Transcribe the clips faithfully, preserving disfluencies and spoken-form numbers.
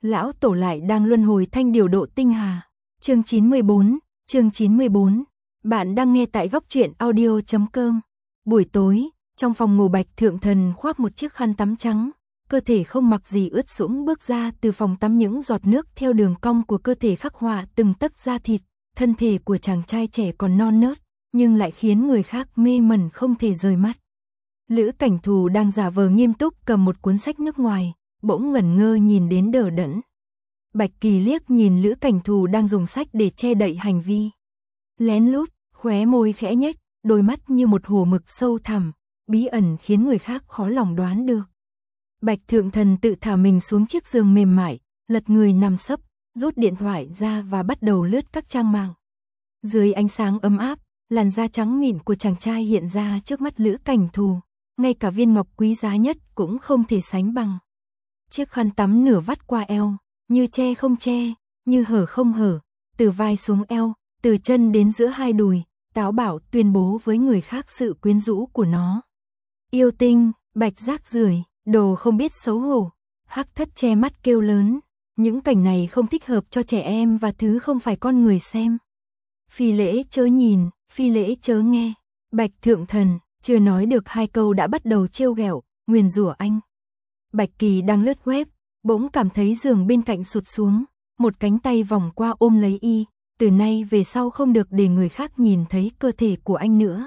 Lão tổ lại đang luân hồi thanh điều độ tinh hà. Chương chín mươi bốn, chương chín mươi bốn. Bạn đang nghe tại góc truyện audio chấm com. Buổi tối, trong phòng ngủ Bạch Thượng Thần khoác một chiếc khăn tắm trắng, cơ thể không mặc gì ướt sũng bước ra từ phòng tắm, những giọt nước theo đường cong của cơ thể khắc họa từng tấc da thịt, thân thể của chàng trai trẻ còn non nớt, nhưng lại khiến người khác mê mẩn không thể rời mắt. Lữ Cảnh Thù đang giả vờ nghiêm túc cầm một cuốn sách nước ngoài, bỗng ngẩn ngơ nhìn đến đờ đẫn. Bạch Kỳ liếc nhìn Lữ Cảnh Thù đang dùng sách để che đậy hành vi. Lén lút, khóe môi khẽ nhếch, đôi mắt như một hồ mực sâu thẳm, bí ẩn khiến người khác khó lòng đoán được. Bạch Thượng Thần tự thả mình xuống chiếc giường mềm mại, lật người nằm sấp, rút điện thoại ra và bắt đầu lướt các trang mạng. Dưới ánh sáng ấm áp, làn da trắng mịn của chàng trai hiện ra trước mắt Lữ Cảnh Thù, ngay cả viên ngọc quý giá nhất cũng không thể sánh bằng. Chiếc khăn tắm nửa vắt qua eo, như che không che, như hở không hở, từ vai xuống eo, từ chân đến giữa hai đùi, táo bạo tuyên bố với người khác sự quyến rũ của nó. Yêu tinh, bạch rác rưởi, đồ không biết xấu hổ. Hắc Thất che mắt kêu lớn, những cảnh này không thích hợp cho trẻ em và thứ không phải con người xem. Phi lễ chớ nhìn, phi lễ chớ nghe. Bạch Thượng Thần chưa nói được hai câu đã bắt đầu trêu ghẹo, nguyền rủa anh. Bạch Kỳ đang lướt web, bỗng cảm thấy giường bên cạnh sụt xuống, một cánh tay vòng qua ôm lấy y, từ nay về sau không được để người khác nhìn thấy cơ thể của anh nữa.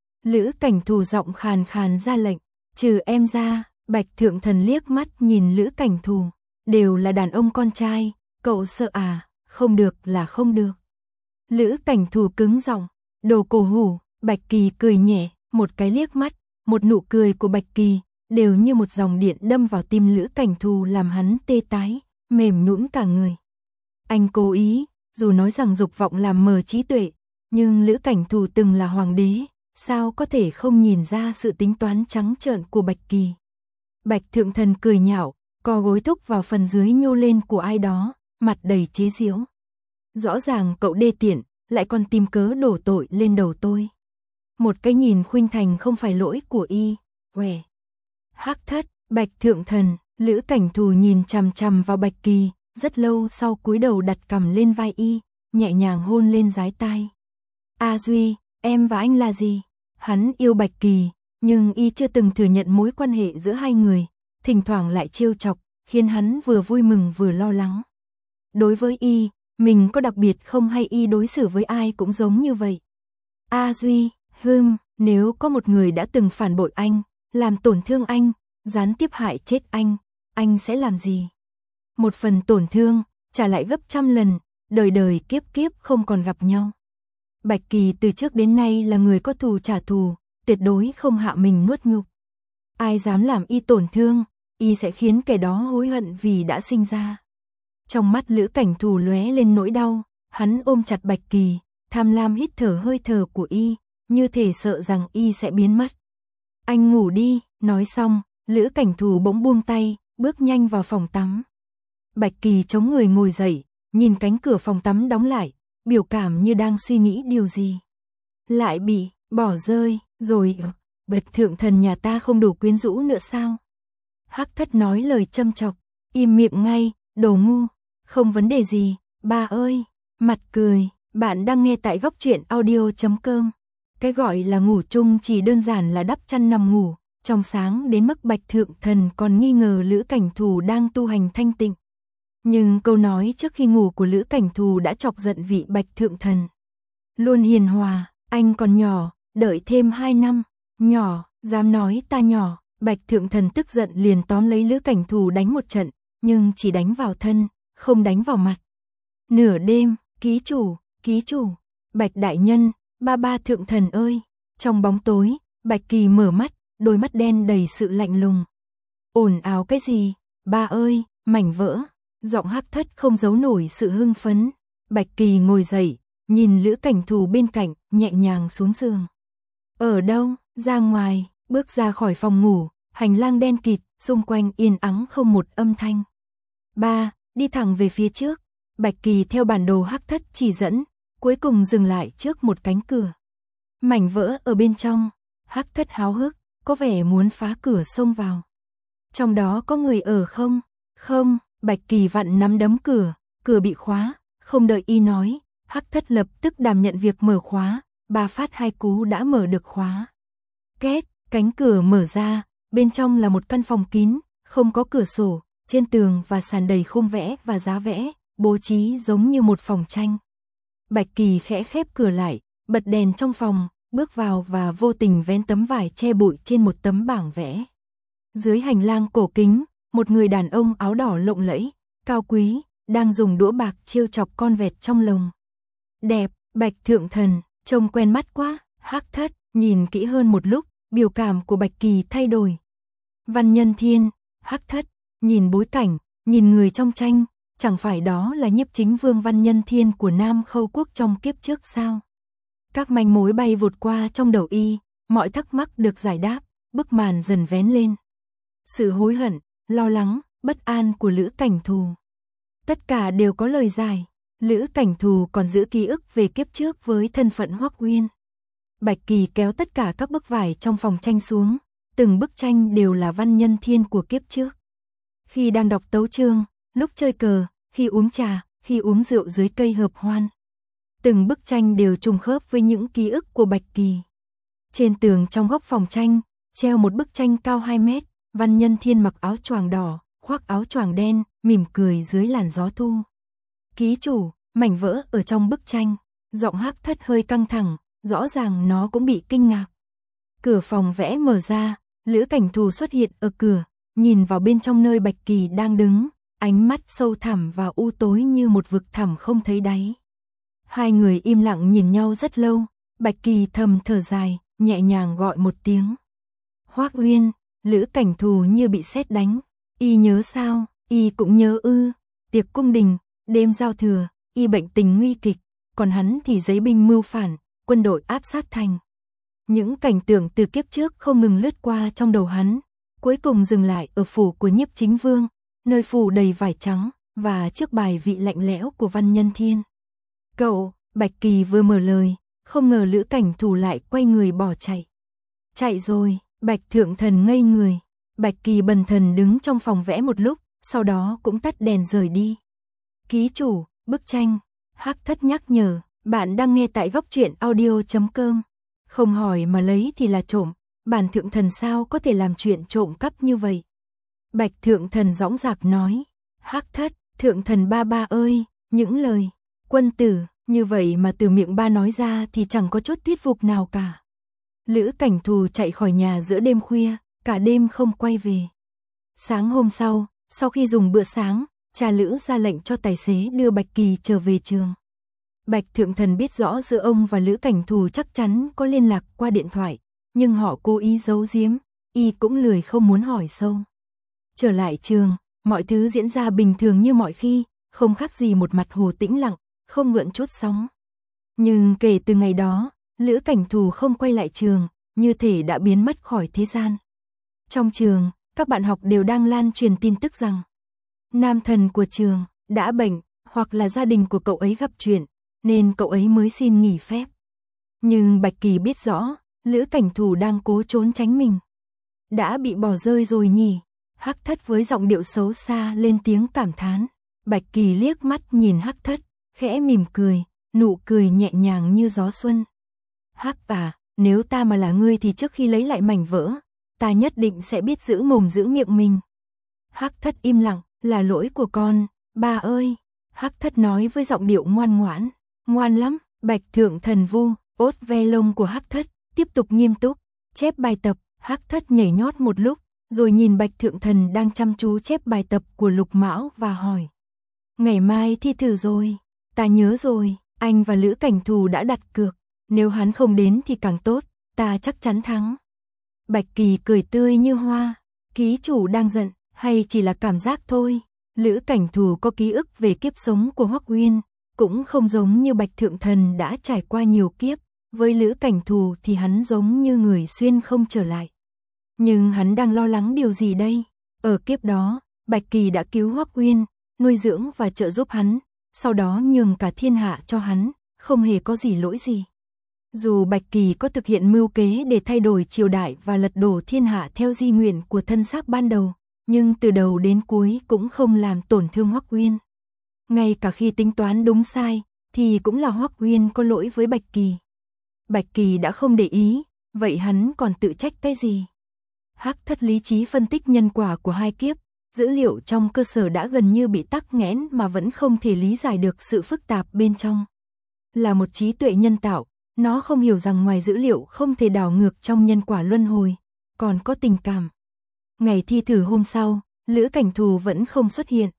Lữ Cảnh Thù giọng khàn khàn ra lệnh, trừ em ra. Bạch Thượng Thần liếc mắt nhìn Lữ Cảnh Thù, đều là đàn ông con trai, cậu sợ à, không được là không được. Lữ Cảnh Thù cứng giọng, đồ cổ hủ. Bạch Kỳ cười nhẹ, một cái liếc mắt, một nụ cười của Bạch Kỳ, đều như một dòng điện đâm vào tim Lữ Cảnh Thù làm hắn tê tái, mềm nhũn cả người. Anh cố ý, dù nói rằng dục vọng làm mờ trí tuệ, nhưng Lữ Cảnh Thù từng là hoàng đế, sao có thể không nhìn ra sự tính toán trắng trợn của Bạch Kỳ. Bạch Thượng Thần cười nhạo, co gối thúc vào phần dưới nhô lên của ai đó, mặt đầy chế giễu. Rõ ràng cậu đê tiện, lại còn tìm cớ đổ tội lên đầu tôi. Một cái nhìn khuynh thành không phải lỗi của y, què. Hắc Thất, Bạch Thượng Thần, Lữ Cảnh Thù nhìn chằm chằm vào Bạch Kỳ, rất lâu sau cúi đầu đặt cằm lên vai y, nhẹ nhàng hôn lên dái tai. A Duy, em và anh là gì? Hắn yêu Bạch Kỳ, nhưng y chưa từng thừa nhận mối quan hệ giữa hai người, thỉnh thoảng lại trêu chọc, khiến hắn vừa vui mừng vừa lo lắng. Đối với y, mình có đặc biệt không hay y đối xử với ai cũng giống như vậy? A Duy, hừm, nếu có một người đã từng phản bội anh, làm tổn thương anh, gián tiếp hại chết anh, anh sẽ làm gì? Một phần tổn thương, trả lại gấp trăm lần, đời đời kiếp kiếp không còn gặp nhau. Bạch Kỳ từ trước đến nay là người có thù trả thù, tuyệt đối không hạ mình nuốt nhục. Ai dám làm y tổn thương, y sẽ khiến kẻ đó hối hận vì đã sinh ra. Trong mắt Lữ Cảnh Thù lóe lên nỗi đau, hắn ôm chặt Bạch Kỳ, tham lam hít thở hơi thở của y, như thể sợ rằng y sẽ biến mất. Anh ngủ đi, nói xong, Lữ Cảnh Thù bỗng buông tay, bước nhanh vào phòng tắm. Bạch Kỳ chống người ngồi dậy, nhìn cánh cửa phòng tắm đóng lại, biểu cảm như đang suy nghĩ điều gì. Lại bị bỏ rơi, rồi Bạch Thượng Thần nhà ta không đủ quyến rũ nữa sao? Hắc Thất nói lời châm chọc, im miệng ngay, đồ ngu, không vấn đề gì, ba ơi, mặt cười. Bạn đang nghe tại góc truyện audio chấm com. Cái gọi là ngủ chung chỉ đơn giản là đắp chăn nằm ngủ, trong sáng đến mức Bạch Thượng Thần còn nghi ngờ Lữ Cảnh Thù đang tu hành thanh tịnh. Nhưng câu nói trước khi ngủ của Lữ Cảnh Thù đã chọc giận vị Bạch Thượng Thần. Luôn hiền hòa, anh còn nhỏ, đợi thêm hai năm, nhỏ, dám nói ta nhỏ. Bạch Thượng Thần tức giận liền tóm lấy Lữ Cảnh Thù đánh một trận, nhưng chỉ đánh vào thân, không đánh vào mặt. Nửa đêm, ký chủ, ký chủ, Bạch Đại Nhân, ba ba Thượng Thần ơi. Trong bóng tối, Bạch Kỳ mở mắt, đôi mắt đen đầy sự lạnh lùng. Ồn ào cái gì, ba ơi, mảnh vỡ. Giọng Hắc Thất không giấu nổi sự hưng phấn. Bạch Kỳ ngồi dậy, nhìn Lữ Cảnh Thù bên cạnh, nhẹ nhàng xuống giường. Ở đâu? Ra ngoài, bước ra khỏi phòng ngủ, hành lang đen kịt, xung quanh yên ắng không một âm thanh. Ba, đi thẳng về phía trước. Bạch Kỳ theo bản đồ Hắc Thất chỉ dẫn, cuối cùng dừng lại trước một cánh cửa. Mảnh vỡ ở bên trong, Hắc Thất háo hức, có vẻ muốn phá cửa xông vào. Trong đó có người ở không? Không, Bạch Kỳ vặn nắm đấm cửa, cửa bị khóa, không đợi y nói, Hắc Thất lập tức đảm nhận việc mở khóa, ba phát hai cú đã mở được khóa. Két, cánh cửa mở ra, bên trong là một căn phòng kín, không có cửa sổ, trên tường và sàn đầy khung vẽ và giá vẽ, bố trí giống như một phòng tranh. Bạch Kỳ khẽ khép cửa lại, bật đèn trong phòng, bước vào và vô tình vén tấm vải che bụi trên một tấm bảng vẽ. Dưới hành lang cổ kính, một người đàn ông áo đỏ lộng lẫy, cao quý, đang dùng đũa bạc trêu chọc con vẹt trong lồng. Đẹp, Bạch Thượng Thần, trông quen mắt quá. Hắc Thất nhìn kỹ hơn một lúc, biểu cảm của Bạch Kỳ thay đổi. Văn Nhân Thiên, Hắc Thất nhìn bối cảnh, nhìn người trong tranh, chẳng phải đó là Nhiếp Chính Vương Văn Nhân Thiên của Nam Khâu Quốc trong kiếp trước sao? Các manh mối bay vụt qua trong đầu y, mọi thắc mắc được giải đáp, bức màn dần vén lên. Sự hối hận, lo lắng, bất an của Lữ Cảnh Thù. Tất cả đều có lời giải. Lữ Cảnh Thù còn giữ ký ức về kiếp trước với thân phận Hoắc Uyên. Bạch Kỳ kéo tất cả các bức vải trong phòng tranh xuống, từng bức tranh đều là Văn Nhân Thiên của kiếp trước. Khi đang đọc tấu chương, lúc chơi cờ, khi uống trà, khi uống rượu dưới cây hợp hoan. Từng bức tranh đều trùng khớp với những ký ức của Bạch Kỳ. Trên tường trong góc phòng tranh, treo một bức tranh cao hai mét, Văn Nhân Thiên mặc áo choàng đỏ, khoác áo choàng đen, mỉm cười dưới làn gió thu. Ký chủ, mảnh vỡ ở trong bức tranh, giọng Hắc Thất hơi căng thẳng, rõ ràng nó cũng bị kinh ngạc. Cửa phòng vẽ mở ra, Lữ Cảnh Thù xuất hiện ở cửa, nhìn vào bên trong nơi Bạch Kỳ đang đứng, ánh mắt sâu thẳm và u tối như một vực thẳm không thấy đáy. Hai người im lặng nhìn nhau rất lâu, Bạch Kỳ thầm thở dài, nhẹ nhàng gọi một tiếng. Hoắc Uyên. Lữ Cảnh Thù như bị sét đánh. Y nhớ sao? Y cũng nhớ ư. Tiệc cung đình, đêm giao thừa, y bệnh tình nguy kịch, còn hắn thì giấy binh mưu phản, quân đội áp sát thành. Những cảnh tượng từ kiếp trước không ngừng lướt qua trong đầu hắn, cuối cùng dừng lại ở phủ của Nhiếp Chính Vương, nơi phủ đầy vải trắng và chiếc bài vị lạnh lẽo của Văn Nhân Thiên. Cậu, Bạch Kỳ vừa mở lời, không ngờ Lữ Cảnh Thù lại quay người bỏ chạy. Chạy rồi. Bạch Thượng Thần ngây người. Bạch Kỳ bần thần đứng trong phòng vẽ một lúc, sau đó cũng tắt đèn rời đi. Ký chủ, bức tranh. Hắc Thất nhắc nhở, bạn đang nghe tại góc truyện audio chấm com. Không hỏi mà lấy thì là trộm, bản Thượng Thần sao có thể làm chuyện trộm cắp như vậy? Bạch Thượng Thần dõng dạc nói. Hắc Thất, Thượng Thần ba ba ơi, những lời quân tử như vậy mà từ miệng ba nói ra thì chẳng có chút thuyết phục nào cả. Lữ Cảnh Thù chạy khỏi nhà giữa đêm khuya, cả đêm không quay về. Sáng hôm sau, sau khi dùng bữa sáng, cha Lữ ra lệnh cho tài xế đưa Bạch Kỳ trở về trường. Bạch Thượng Thần biết rõ giữa ông và Lữ Cảnh Thù chắc chắn có liên lạc qua điện thoại, nhưng họ cố ý giấu giếm, y cũng lười không muốn hỏi sâu. Trở lại trường, mọi thứ diễn ra bình thường như mọi khi, không khác gì một mặt hồ tĩnh lặng, không gợn chút sóng. Nhưng kể từ ngày đó, Lữ Cảnh Thù không quay lại trường, như thể đã biến mất khỏi thế gian. Trong trường, các bạn học đều đang lan truyền tin tức rằng nam thần của trường đã bệnh, hoặc là gia đình của cậu ấy gặp chuyện, nên cậu ấy mới xin nghỉ phép. Nhưng Bạch Kỳ biết rõ, Lữ Cảnh Thù đang cố trốn tránh mình. Đã bị bỏ rơi rồi nhỉ? Hắc Thất với giọng điệu xấu xa lên tiếng cảm thán. Bạch Kỳ liếc mắt nhìn Hắc Thất, khẽ mỉm cười, nụ cười nhẹ nhàng như gió xuân. Hắc à, nếu ta mà là ngươi thì trước khi lấy lại mảnh vỡ, ta nhất định sẽ biết giữ mồm giữ miệng mình. Hắc Thất im lặng, là lỗi của con, ba ơi. Hắc Thất nói với giọng điệu ngoan ngoãn. Ngoan lắm. Bạch Thượng Thần vu ốt ve lông của Hắc Thất, tiếp tục nghiêm túc chép bài tập. Hắc Thất nhảy nhót một lúc, rồi nhìn Bạch Thượng Thần đang chăm chú chép bài tập của Lục Mão và hỏi. Ngày mai thi thử rồi. Ta nhớ rồi, anh và Lữ Cảnh Thù đã đặt cược. Nếu hắn không đến thì càng tốt, ta chắc chắn thắng. Bạch Kỳ cười tươi như hoa. Ký chủ đang giận, hay chỉ là cảm giác thôi? Lữ Cảnh Thù có ký ức về kiếp sống của Hoắc Uyên, cũng không giống như Bạch Thượng Thần đã trải qua nhiều kiếp. Với Lữ Cảnh Thù thì hắn giống như người xuyên không trở lại. Nhưng hắn đang lo lắng điều gì đây? Ở kiếp đó, Bạch Kỳ đã cứu Hoắc Uyên, nuôi dưỡng và trợ giúp hắn, sau đó nhường cả thiên hạ cho hắn, không hề có gì lỗi gì. Dù Bạch Kỳ có thực hiện mưu kế để thay đổi triều đại và lật đổ thiên hạ theo di nguyện của thân xác ban đầu, nhưng từ đầu đến cuối cũng không làm tổn thương Hoắc Uyên. Ngay cả khi tính toán đúng sai, thì cũng là Hoắc Uyên có lỗi với Bạch Kỳ. Bạch Kỳ đã không để ý, vậy hắn còn tự trách cái gì? Hắc Thất lý trí phân tích nhân quả của hai kiếp, dữ liệu trong cơ sở đã gần như bị tắc nghẽn mà vẫn không thể lý giải được sự phức tạp bên trong. Là một trí tuệ nhân tạo, nó không hiểu rằng ngoài dữ liệu không thể đảo ngược trong nhân quả luân hồi, còn có tình cảm. Ngày thi thử hôm sau, Lữ Cảnh Thù vẫn không xuất hiện.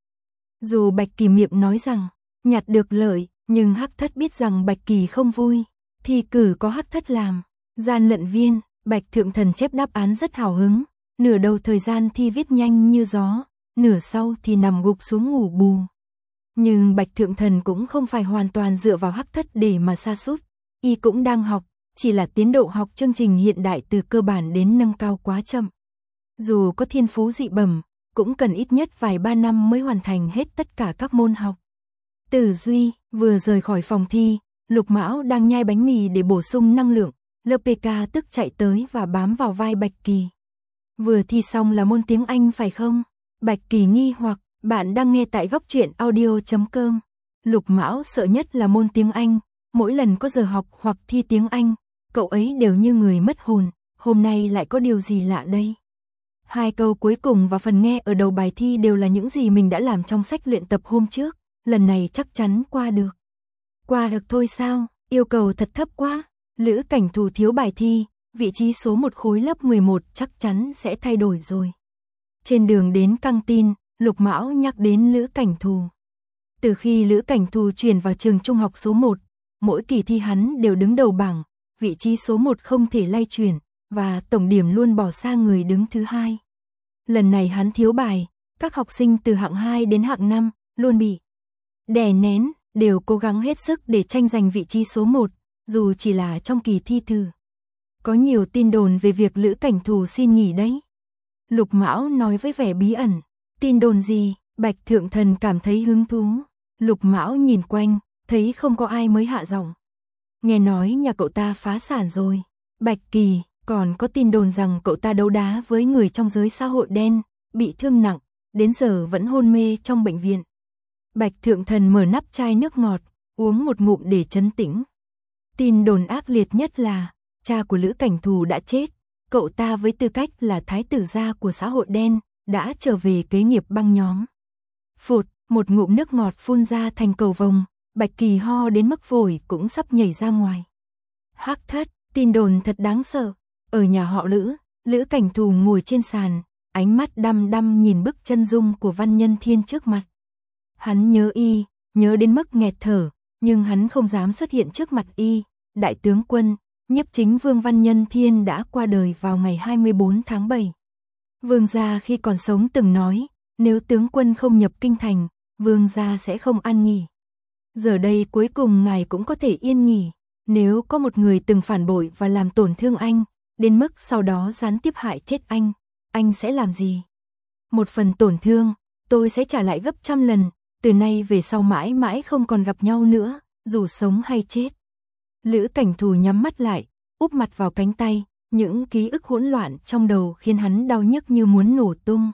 Dù Bạch Kỳ miệng nói rằng nhặt được lợi, nhưng Hắc Thất biết rằng Bạch Kỳ không vui. Thi cử có Hắc Thất làm gian lận viên, Bạch Thượng Thần chép đáp án rất hào hứng. Nửa đầu thời gian thi viết nhanh như gió, nửa sau thì nằm gục xuống ngủ bù. Nhưng Bạch Thượng Thần cũng không phải hoàn toàn dựa vào Hắc Thất để mà sa sút, y cũng đang học, chỉ là tiến độ học chương trình hiện đại từ cơ bản đến nâng cao quá chậm. Dù có thiên phú dị bẩm, cũng cần ít nhất vài ba năm mới hoàn thành hết tất cả các môn học. Tử Duy vừa rời khỏi phòng thi, Lục Mão đang nhai bánh mì để bổ sung năng lượng, Lê pê ca tức chạy tới và bám vào vai Bạch Kỳ. Vừa thi xong là môn tiếng Anh phải không? Bạch Kỳ nghi hoặc, bạn đang nghe tại góc truyện audio chấm com. Lục Mão sợ nhất là môn tiếng Anh, mỗi lần có giờ học hoặc thi tiếng Anh, cậu ấy đều như người mất hồn, hôm nay lại có điều gì lạ đây? Hai câu cuối cùng và phần nghe ở đầu bài thi đều là những gì mình đã làm trong sách luyện tập hôm trước, lần này chắc chắn qua được. Qua được thôi sao, yêu cầu thật thấp quá. Lữ Cảnh Thù thiếu bài thi, vị trí số một khối lớp mười một chắc chắn sẽ thay đổi rồi. Trên đường đến căng tin, Lục Mão nhắc đến Lữ Cảnh Thù. Từ khi Lữ Cảnh Thù chuyển vào trường trung học số một, mỗi kỳ thi hắn đều đứng đầu bảng, vị trí số một không thể lay chuyển, và tổng điểm luôn bỏ xa người đứng thứ hai. Lần này hắn thiếu bài, các học sinh từ hạng hai đến hạng năm luôn bị đè nén, đều cố gắng hết sức để tranh giành vị trí số một, dù chỉ là trong kỳ thi thử. Có nhiều tin đồn về việc Lữ Cảnh Thù xin nghỉ đấy. Lục Mão nói với vẻ bí ẩn. Tin đồn gì? Bạch Thượng Thần cảm thấy hứng thú. Lục Mão nhìn quanh, thấy không có ai mới hạ giọng. Nghe nói nhà cậu ta phá sản rồi. Bạch Kỳ, còn có tin đồn rằng cậu ta đấu đá với người trong giới xã hội đen, bị thương nặng, đến giờ vẫn hôn mê trong bệnh viện. Bạch Thượng Thần mở nắp chai nước ngọt, uống một ngụm để trấn tĩnh. Tin đồn ác liệt nhất là cha của Lữ Cảnh Thù đã chết, cậu ta với tư cách là thái tử gia của xã hội đen, đã trở về kế nghiệp băng nhóm. Phụt, một ngụm nước ngọt phun ra thành cầu vồng, Bạch Kỳ ho đến mức phổi cũng sắp nhảy ra ngoài. Hắc Thất, tin đồn thật đáng sợ. Ở nhà họ Lữ, Lữ Cảnh Thù ngồi trên sàn, ánh mắt đăm đăm nhìn bức chân dung của Văn Nhân Thiên trước mặt. Hắn nhớ y, nhớ đến mức nghẹt thở, nhưng hắn không dám xuất hiện trước mặt y. Đại tướng quân, Nhiếp Chính Vương Văn Nhân Thiên đã qua đời vào ngày hai mươi bốn tháng bảy. Vương gia khi còn sống từng nói, nếu tướng quân không nhập kinh thành, vương gia sẽ không an nghỉ. Giờ đây cuối cùng ngài cũng có thể yên nghỉ. Nếu có một người từng phản bội và làm tổn thương anh, đến mức sau đó gián tiếp hại chết anh, anh sẽ làm gì? Một phần tổn thương, tôi sẽ trả lại gấp trăm lần, từ nay về sau mãi mãi không còn gặp nhau nữa, dù sống hay chết. Lữ Cảnh Thù nhắm mắt lại, úp mặt vào cánh tay, những ký ức hỗn loạn trong đầu khiến hắn đau nhức như muốn nổ tung.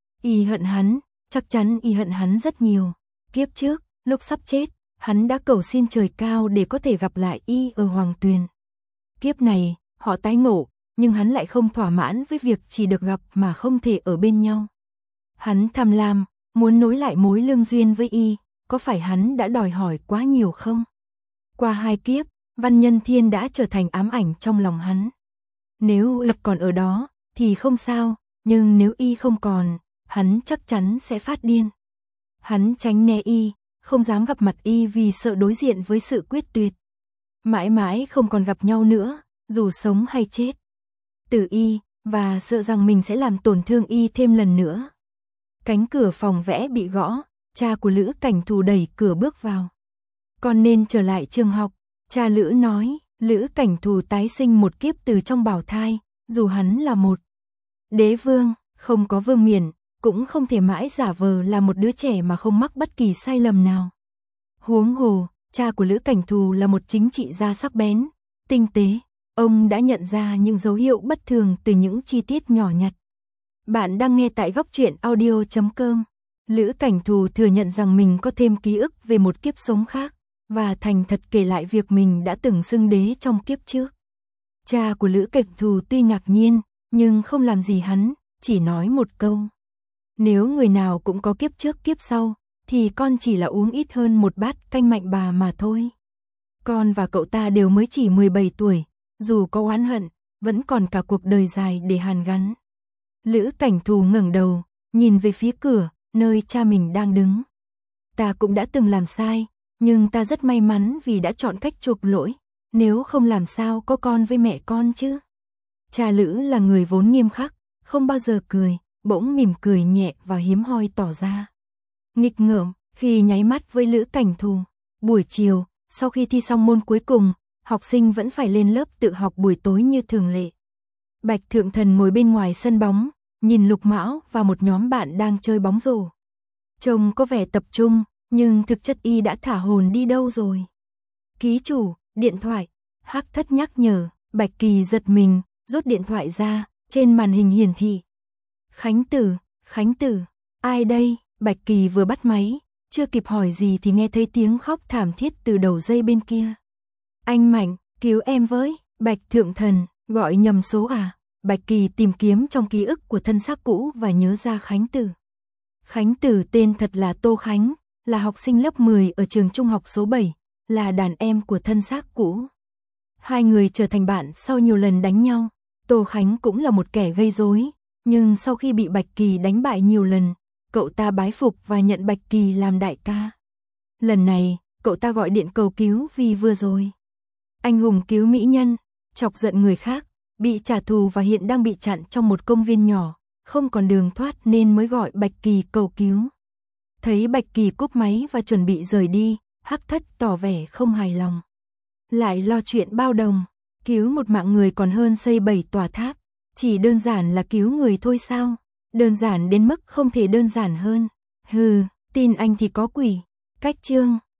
Y hận hắn, chắc chắn y hận hắn rất nhiều. Kiếp trước, lúc sắp chết, hắn đã cầu xin trời cao để có thể gặp lại y ở Hoàng Tuyền. Kiếp này, họ tái ngộ, nhưng hắn lại không thỏa mãn với việc chỉ được gặp mà không thể ở bên nhau. Hắn tham lam, muốn nối lại mối lương duyên với y, có phải hắn đã đòi hỏi quá nhiều không? Qua hai kiếp, Văn Nhân Thiên đã trở thành ám ảnh trong lòng hắn. Nếu y còn ở đó, thì không sao, nhưng nếu y không còn, hắn chắc chắn sẽ phát điên. Hắn tránh né y, không dám gặp mặt y vì sợ đối diện với sự quyết tuyệt. Mãi mãi không còn gặp nhau nữa, dù sống hay chết. Từ y, và sợ rằng mình sẽ làm tổn thương y thêm lần nữa. Cánh cửa phòng vẽ bị gõ, cha của Lữ Cảnh Thù đẩy cửa bước vào. Con nên trở lại trường học, cha Lữ nói. Lữ Cảnh Thù tái sinh một kiếp từ trong bào thai, dù hắn là một đế vương, không có vương miện, cũng không thể mãi giả vờ là một đứa trẻ mà không mắc bất kỳ sai lầm nào. Huống hồ, cha của Lữ Cảnh Thù là một chính trị gia sắc bén, tinh tế, ông đã nhận ra những dấu hiệu bất thường từ những chi tiết nhỏ nhặt. Bạn đang nghe tại góc truyện audio chấm com. Lữ Cảnh Thù thừa nhận rằng mình có thêm ký ức về một kiếp sống khác, và thành thật kể lại việc mình đã từng xưng đế trong kiếp trước. Cha của Lữ Cảnh Thù tuy ngạc nhiên, nhưng không làm gì hắn, chỉ nói một câu. Nếu người nào cũng có kiếp trước kiếp sau, thì con chỉ là uống ít hơn một bát canh mạnh bà mà thôi. Con và cậu ta đều mới chỉ mười bảy tuổi, dù có oán hận, vẫn còn cả cuộc đời dài để hàn gắn. Lữ Cảnh Thù ngẩng đầu, nhìn về phía cửa, nơi cha mình đang đứng. Ta cũng đã từng làm sai, nhưng ta rất may mắn vì đã chọn cách chuộc lỗi, nếu không làm sao có con với mẹ con chứ. Cha Lữ là người vốn nghiêm khắc, không bao giờ cười, bỗng mỉm cười nhẹ và hiếm hoi tỏ ra nghịch ngợm khi nháy mắt với Lữ Cảnh Thù. Buổi chiều, sau khi thi xong môn cuối cùng, học sinh vẫn phải lên lớp tự học buổi tối như thường lệ. Bạch Thượng Thần ngồi bên ngoài sân bóng, nhìn Lục Mão và một nhóm bạn đang chơi bóng rổ. Trông có vẻ tập trung, nhưng thực chất y đã thả hồn đi đâu rồi. Ký chủ, điện thoại. Hắc Thất nhắc nhở. Bạch Kỳ giật mình, rút điện thoại ra, trên màn hình hiển thị. Khánh Tử, Khánh Tử, ai đây? Bạch Kỳ vừa bắt máy, chưa kịp hỏi gì thì nghe thấy tiếng khóc thảm thiết từ đầu dây bên kia. Anh Mạnh, cứu em với. Bạch Thượng Thần, gọi nhầm số à? Bạch Kỳ tìm kiếm trong ký ức của thân xác cũ và nhớ ra Khánh Tử. Khánh Tử tên thật là Tô Khánh, là học sinh lớp mười ở trường trung học số bảy, là đàn em của thân xác cũ. Hai người trở thành bạn sau nhiều lần đánh nhau. Tô Khánh cũng là một kẻ gây rối, nhưng sau khi bị Bạch Kỳ đánh bại nhiều lần, cậu ta bái phục và nhận Bạch Kỳ làm đại ca. Lần này, cậu ta gọi điện cầu cứu vì vừa rồi anh hùng cứu mỹ nhân, chọc giận người khác, bị trả thù và hiện đang bị chặn trong một công viên nhỏ, không còn đường thoát nên mới gọi Bạch Kỳ cầu cứu. Thấy Bạch Kỳ cúp máy và chuẩn bị rời đi, Hắc Thất tỏ vẻ không hài lòng. Lại lo chuyện bao đồng, cứu một mạng người còn hơn xây bảy tòa tháp, chỉ đơn giản là cứu người thôi sao? Đơn giản đến mức không thể đơn giản hơn. Hừ, tin anh thì có quỷ. Cách chương